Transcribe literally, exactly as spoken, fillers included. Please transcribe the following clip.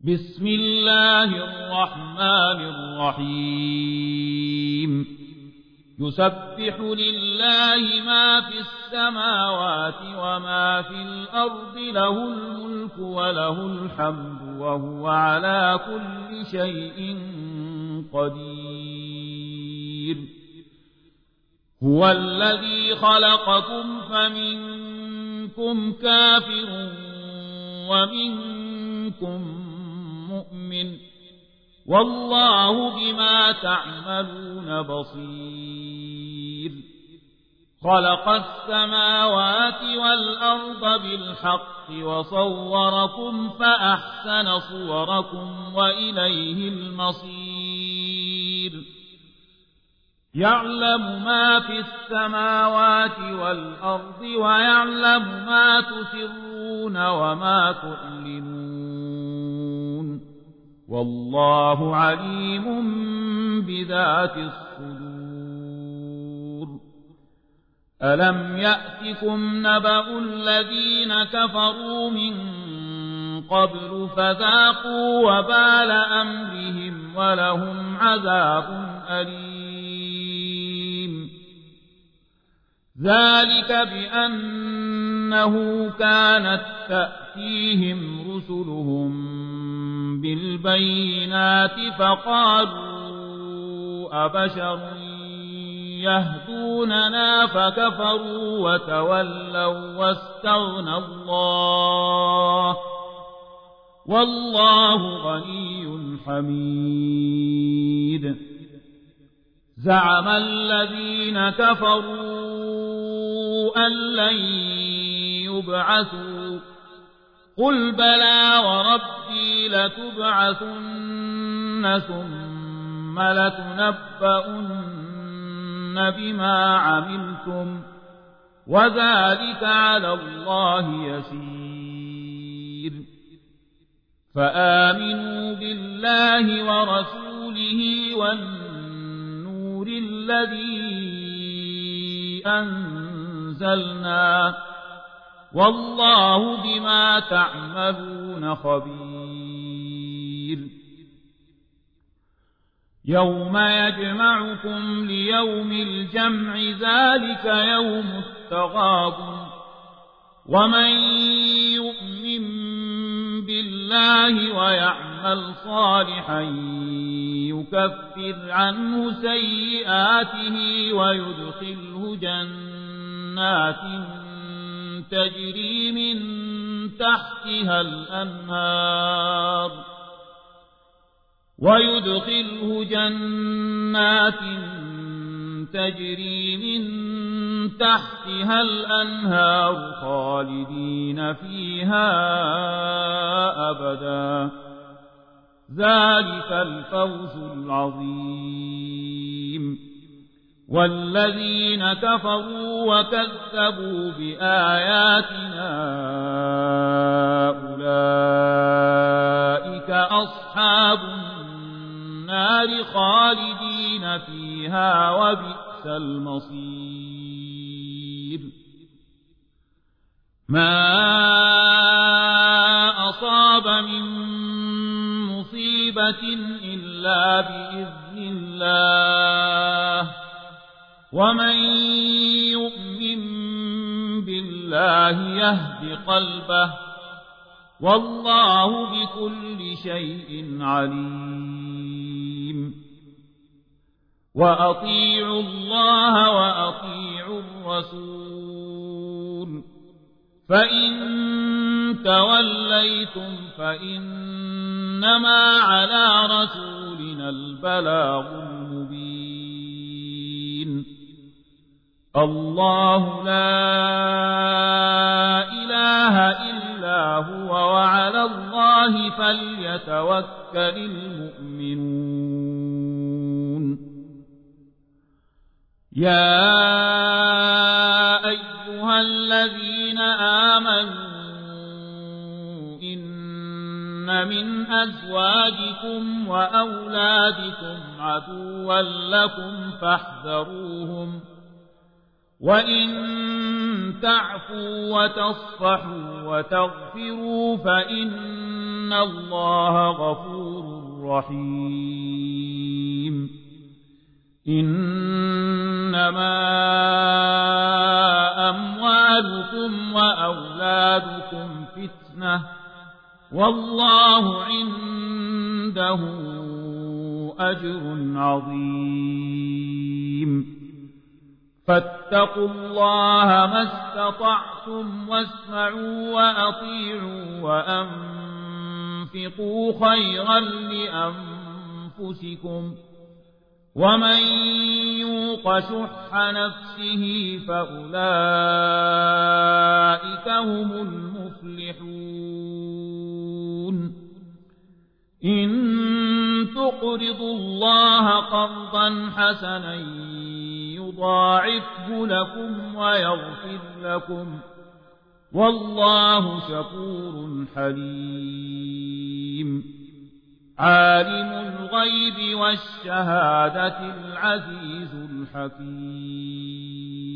بسم الله الرحمن الرحيم يسبح لله ما في السماوات وما في الأرض له الملك وله الحمد وهو على كل شيء قدير هو الذي خلقكم فمنكم كافر ومنكم مؤمن والله بما تعملون بصير خلق السماوات والأرض بالحق وصوركم فأحسن صوركم وإليه المصير يعلم ما في السماوات والأرض ويعلم ما تسرون وما تعلنون والله عليم بذات الصدور ألم يأتكم نبأ الذين كفروا من قبل فذاقوا وبال أمرهم ولهم عذاب أليم ذلك بأنه كانت تأتيهم رسلهم بالبينات فقالوا أبشر يهدوننا فكفروا وتولوا واستغنى الله والله غني حميد زعم الذين كفروا أن لن يبعثوا قل بلى وربي لتبعثن ثم لتنبؤن بما عملتم وذلك على الله يسير فآمنوا بالله ورسوله والنور الذي أنزلنا والله بما تعملون خبير يوم يجمعكم ليوم الجمع ذلك يوم التغابن ومن يؤمن بالله ويعمل صالحا يكفر عنه سيئاته ويدخله جنات تجري من تحتها الأنهار ويدخله جنات تجري من تحتها الأنهار خالدين فيها أبدا ذلك الفوز العظيم والذين كفروا وكذبوا بآياتنا أولئك أصحاب النار خالدين فيها وبئس المصير ما أصاب من مصيبة إلا بإذن الله ومن يؤمن بالله يهد قلبه والله بكل شيء عليم وأطيعوا الله وأطيعوا الرسول فإن توليتم فإنما على رسولنا البلاغ المبين الله لا إله إلا هو وعلى الله فليتوكل المؤمنون يا أيها الذين آمنوا إن من أزواجكم وأولادكم عدوا لكم فاحذروهم وإن تعفوا وتصفحوا وتغفروا فإن الله غفور رحيم. إنما أموالكم وأولادكم فتنة والله عنده أجر عظيم. فاتقوا الله ما استطعتم واسمعوا وأطيعوا وأنفقوا خيرا لأنفسكم ومن يوق شح نفسه فأولئك هم المفلحون. إن تقرضوا الله قرضا حسنا يضاعفه لكم ويغفر لكم والله شكور حليم. عالم الغيب والشهادة العزيز الحكيم.